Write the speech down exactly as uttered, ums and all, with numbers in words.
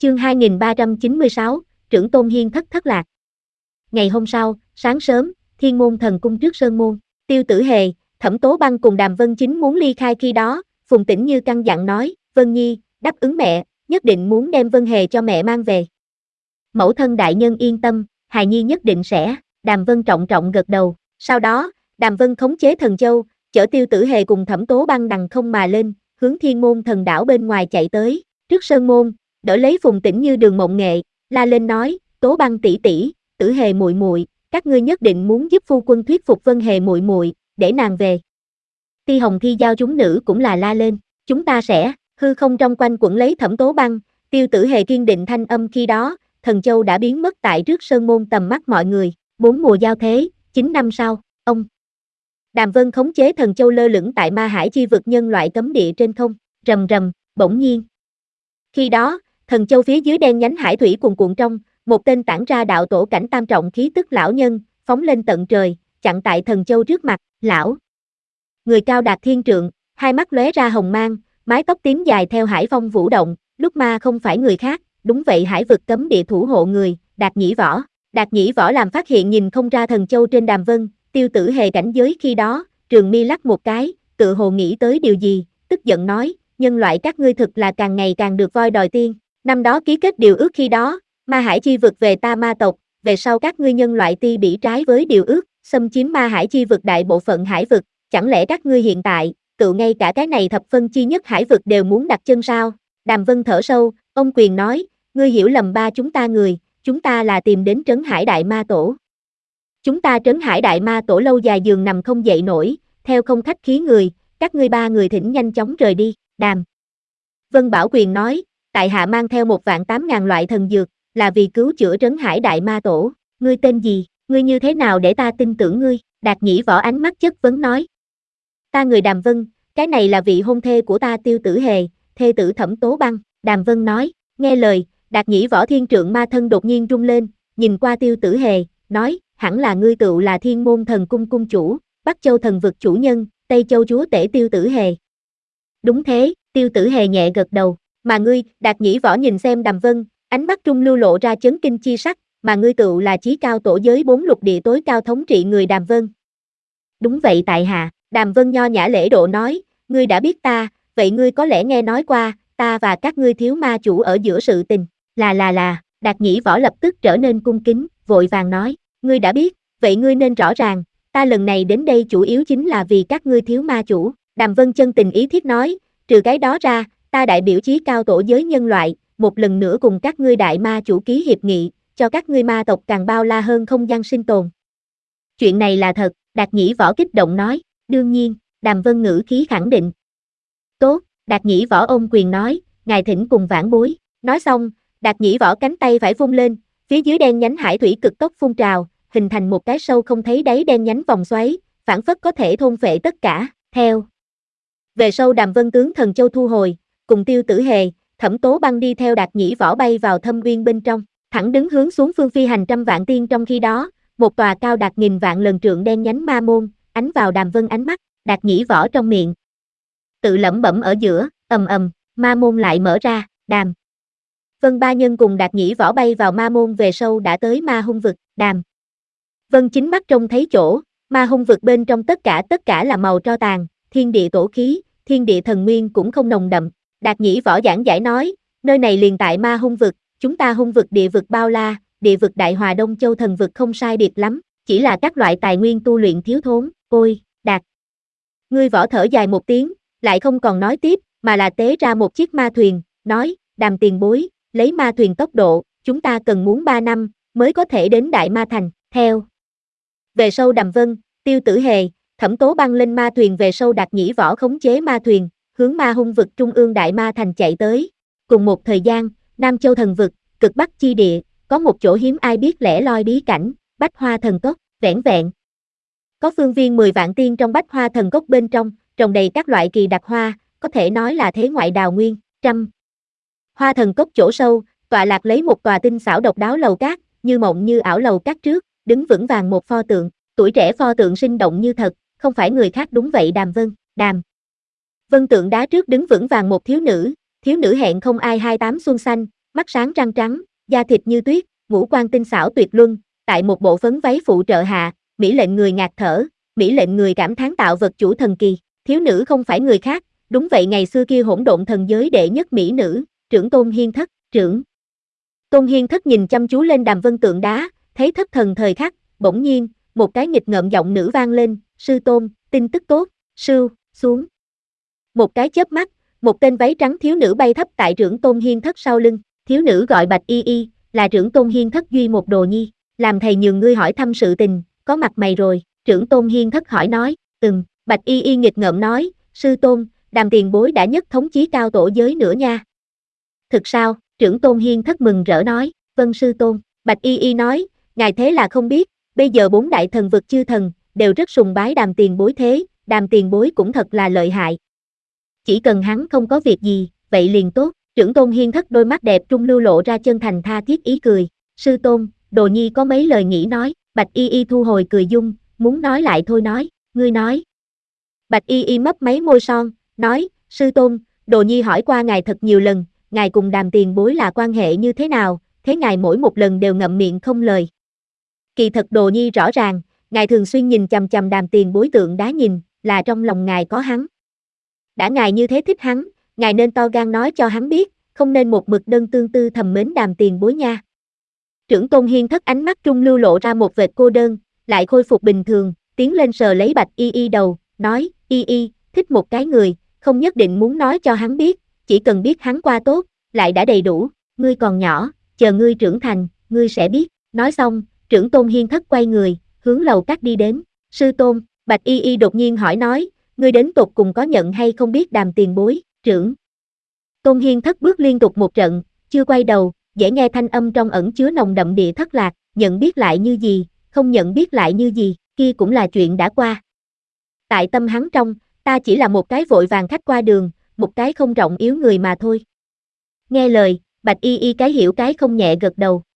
Chương hai nghìn ba trăm chín mươi sáu, Trưởng Tôn Hiên thất thất lạc. Ngày hôm sau, sáng sớm, Thiên Môn Thần Cung trước sơn môn, Tiêu Tử Hề, Thẩm Tố Băng cùng Đàm Vân Chính muốn ly khai khi đó, Phùng Tĩnh Như căn dặn nói, Vân Nhi, đáp ứng mẹ, nhất định muốn đem Vân Hề cho mẹ mang về. Mẫu thân đại nhân yên tâm, hài nhi nhất định sẽ, Đàm Vân trọng trọng gật đầu, sau đó, Đàm Vân khống chế thần châu, chở Tiêu Tử Hề cùng Thẩm Tố Băng đằng không mà lên, hướng Thiên Môn Thần đảo bên ngoài chạy tới, trước sơn môn, đỡ lấy Phùng Tĩnh Như Đường Mộng Nghệ, la lên nói, Tố Băng tỷ tỷ, Tử Hề muội muội, các ngươi nhất định muốn giúp phu quân thuyết phục Vân Hề muội muội, để nàng về. Ti Hồng Thi Giao chúng nữ cũng là la lên, chúng ta sẽ, hư không trong quanh quẩn lấy Thẩm Tố Băng, Tiêu Tử Hề kiên định thanh âm khi đó, thần châu đã biến mất tại trước sơn môn tầm mắt mọi người, bốn mùa giao thế, chín năm sau, ông. Đàm Vân khống chế thần châu lơ lửng tại ma hải chi vực nhân loại cấm địa trên không, rầm rầm, bỗng nhiên. Khi đó, thần châu phía dưới đen nhánh hải thủy cuồn cuộn trong, một tên tản ra đạo tổ cảnh tam trọng khí tức lão nhân, phóng lên tận trời, chặn tại thần châu trước mặt, lão. Người cao đạt thiên trượng, hai mắt lóe ra hồng mang, mái tóc tím dài theo hải phong vũ động, lúc ma không phải người khác, đúng vậy hải vực cấm địa thủ hộ người, Đạt Nhĩ Võ. Đạt Nhĩ Võ làm phát hiện nhìn không ra thần châu trên Đàm Vân, Tiêu Tử Hề cảnh giới khi đó, trường mi lắc một cái, tự hồ nghĩ tới điều gì, tức giận nói, nhân loại các ngươi thực là càng ngày càng được voi đòi tiên, năm đó ký kết điều ước khi đó, ma hải chi vực về ta ma tộc, về sau các ngươi nhân loại ti bị trái với điều ước, xâm chiếm ma hải chi vực đại bộ phận hải vực, chẳng lẽ các ngươi hiện tại, tự ngay cả cái này thập phân chi nhất hải vực đều muốn đặt chân sao? Đàm Vân thở sâu, ông quyền nói, ngươi hiểu lầm ba chúng ta người, chúng ta là tìm đến Trấn Hải Đại Ma Tổ. Chúng ta Trấn Hải Đại Ma Tổ lâu dài giường nằm không dậy nổi, theo không khách khí người, các ngươi ba người thỉnh nhanh chóng rời đi, Đàm. Vân Bảo Quyền nói, tại hạ mang theo một vạn tám ngàn loại thần dược, là vì cứu chữa Trấn Hải Đại Ma Tổ, ngươi tên gì, ngươi như thế nào để ta tin tưởng ngươi, Đạt Nhĩ Võ ánh mắt chất vấn nói. Ta người Đàm Vân, cái này là vị hôn thê của ta Tiêu Tử Hề, thê tử Thẩm Tố Băng, Đàm Vân nói, nghe lời, Đạt Nhĩ Võ thiên trượng ma thân đột nhiên rung lên, nhìn qua Tiêu Tử Hề, nói, hẳn là ngươi tựu là Thiên Môn Thần Cung cung chủ, Bắc Châu thần vực chủ nhân, Tây Châu chúa tể Tiêu Tử Hề. Đúng thế, Tiêu Tử Hề nhẹ gật đầu, mà ngươi, Đạt Nhĩ Võ nhìn xem Đàm Vân, ánh mắt trung lưu lộ ra chấn kinh chi sắc, mà ngươi tựu là chí cao tổ giới bốn lục địa tối cao thống trị người Đàm Vân. Đúng vậy tại hạ, Đàm Vân nho nhã lễ độ nói, ngươi đã biết ta, vậy ngươi có lẽ nghe nói qua, ta và các ngươi thiếu ma chủ ở giữa sự tình, là là là, Đạt Nhĩ Võ lập tức trở nên cung kính, vội vàng nói, ngươi đã biết, vậy ngươi nên rõ ràng, ta lần này đến đây chủ yếu chính là vì các ngươi thiếu ma chủ, Đàm Vân chân tình ý thiết nói, trừ cái đó ra, ta đại biểu chí cao tổ giới nhân loại, một lần nữa cùng các ngươi đại ma chủ ký hiệp nghị, cho các ngươi ma tộc càng bao la hơn không gian sinh tồn. Chuyện này là thật, Đạt Nhĩ Võ kích động nói, đương nhiên, Đàm Vân ngữ khí khẳng định. Tốt, Đạt Nhĩ Võ ôm quyền nói, ngài thỉnh cùng vãn bối, nói xong, Đạt Nhĩ Võ cánh tay phải vung lên, phía dưới đen nhánh hải thủy cực tốc phun trào, hình thành một cái sâu không thấy đáy đen nhánh vòng xoáy, phản phất có thể thôn phệ tất cả, theo. Về sau Đàm Vân tướng thần châu thu hồi, cùng Tiêu Tử Hề, Thẩm Tố Băng đi theo Đạt Nhĩ Võ bay vào thâm uyên bên trong, thẳng đứng hướng xuống phương phi hành trăm vạn tiên trong khi đó, một tòa cao đạt nghìn vạn lần trượng đen nhánh ma môn, ánh vào Đàm Vân ánh mắt, Đạt Nhĩ Võ trong miệng. Tự lẩm bẩm ở giữa, ầm ầm, ma môn lại mở ra, Đàm Vân ba nhân cùng Đạt Nhĩ Võ bay vào ma môn về sau đã tới ma hung vực, Đàm Vân chính mắt trông thấy chỗ, ma hung vực bên trong tất cả tất cả là màu tro tàn, thiên địa tổ khí, thiên địa thần nguyên cũng không nồng đậm, Đạt Nhĩ Võ giảng giải nói, nơi này liền tại ma hung vực, chúng ta hung vực địa vực bao la, địa vực Đại Hòa Đông Châu thần vực không sai biệt lắm, chỉ là các loại tài nguyên tu luyện thiếu thốn, ôi, Đạt. Ngươi Võ thở dài một tiếng, lại không còn nói tiếp, mà là tế ra một chiếc ma thuyền, nói, Đàm tiền bối, lấy ma thuyền tốc độ, chúng ta cần muốn ba năm, mới có thể đến Đại Ma Thành, theo. Về sau Đàm Vân, Tiêu Tử Hề, Thẩm Tố Băng lên ma thuyền về sau Đạt Nhĩ Võ khống chế ma thuyền, hướng ma hung vực trung ương Đại Ma Thành chạy tới. Cùng một thời gian, Nam Châu thần vực, cực Bắc chi địa, có một chỗ hiếm ai biết lẻ loi bí cảnh, Bách Hoa Thần Cốc, vẻn vẹn. Có phương viên mười vạn tiên trong Bách Hoa Thần Cốc bên trong, trồng đầy các loại kỳ đặc hoa, có thể nói là thế ngoại đào nguyên, trăm. Hoa Thần Cốc chỗ sâu, tọa lạc lấy một tòa tinh xảo độc đáo lầu cát, như mộng như ảo lầu cát trước, đứng vững vàng một pho tượng, tuổi trẻ pho tượng sinh động như thật, không phải người khác đúng vậy Đàm Vân, Đàm Vân tượng đá trước đứng vững vàng một thiếu nữ, thiếu nữ hẹn không ai hai tám xuân xanh, mắt sáng răng trắng, da thịt như tuyết, ngũ quan tinh xảo tuyệt luân, tại một bộ phấn váy phụ trợ hạ, mỹ lệnh người ngạt thở, mỹ lệnh người cảm thán tạo vật chủ thần kỳ. Thiếu nữ không phải người khác, đúng vậy ngày xưa kia hỗn độn thần giới đệ nhất mỹ nữ, trưởng Tôn Hiên Thất, trưởng. Tôn Hiên Thất nhìn chăm chú lên Đàm Vân tượng đá, thấy thất thần thời khắc, bỗng nhiên, một cái nghịch ngợm giọng nữ vang lên, sư tôn, tin tức tốt, sưu, xuống. Một cái chớp mắt, một tên váy trắng thiếu nữ bay thấp tại trưởng Tôn Hiên Thất sau lưng, thiếu nữ gọi Bạch Y Y, là trưởng Tôn Hiên Thất duy một đồ nhi, làm thầy nhường ngươi hỏi thăm sự tình, có mặt mày rồi, trưởng Tôn Hiên Thất hỏi nói, ừm, Bạch Y Y nghịch ngợm nói, sư tôn, Đàm tiền bối đã nhất thống chí cao tổ giới nữa nha. Thực sao, trưởng Tôn Hiên Thất mừng rỡ nói, vâng sư tôn, Bạch Y Y nói, ngài thế là không biết, bây giờ bốn đại thần vực chư thần, đều rất sùng bái Đàm tiền bối thế, Đàm tiền bối cũng thật là lợi hại. Chỉ cần hắn không có việc gì, vậy liền tốt, trưởng Tôn Hiên Thất đôi mắt đẹp trung lưu lộ ra chân thành tha thiết ý cười, sư tôn, đồ nhi có mấy lời nghĩ nói, Bạch Y Y thu hồi cười dung, muốn nói lại thôi nói, ngươi nói. Bạch Y Y mấp máy môi son, nói, sư tôn, đồ nhi hỏi qua ngài thật nhiều lần, ngài cùng Đàm tiền bối là quan hệ như thế nào, thế ngài mỗi một lần đều ngậm miệng không lời. Kỳ thật đồ nhi rõ ràng, ngài thường xuyên nhìn chằm chằm Đàm tiền bối tượng đá nhìn, là trong lòng ngài có hắn. Đã ngài như thế thích hắn, ngài nên to gan nói cho hắn biết, không nên một mực đơn tương tư thầm mến Đàm tiền bối nha. Trưởng Tôn Hiên Thất ánh mắt trung lưu lộ ra một vệt cô đơn, lại khôi phục bình thường, tiến lên sờ lấy Bạch Y Y đầu, nói, Y Y, thích một cái người, không nhất định muốn nói cho hắn biết, chỉ cần biết hắn qua tốt, lại đã đầy đủ, ngươi còn nhỏ, chờ ngươi trưởng thành, ngươi sẽ biết, nói xong, trưởng Tôn Hiên Thất quay người, hướng lầu các đi đến, sư tôn, Bạch Y Y đột nhiên hỏi nói, ngươi đến tột cùng có nhận hay không biết Đàm tiền bối, trưởng. Tôn Hiên Thất bước liên tục một trận, chưa quay đầu, dễ nghe thanh âm trong ẩn chứa nồng đậm địa thất lạc, nhận biết lại như gì, không nhận biết lại như gì, kia cũng là chuyện đã qua. Tại tâm hắn trong, ta chỉ là một cái vội vàng khách qua đường, một cái không rộng yếu người mà thôi. Nghe lời, Bạch Y Y cái hiểu cái không nhẹ gật đầu,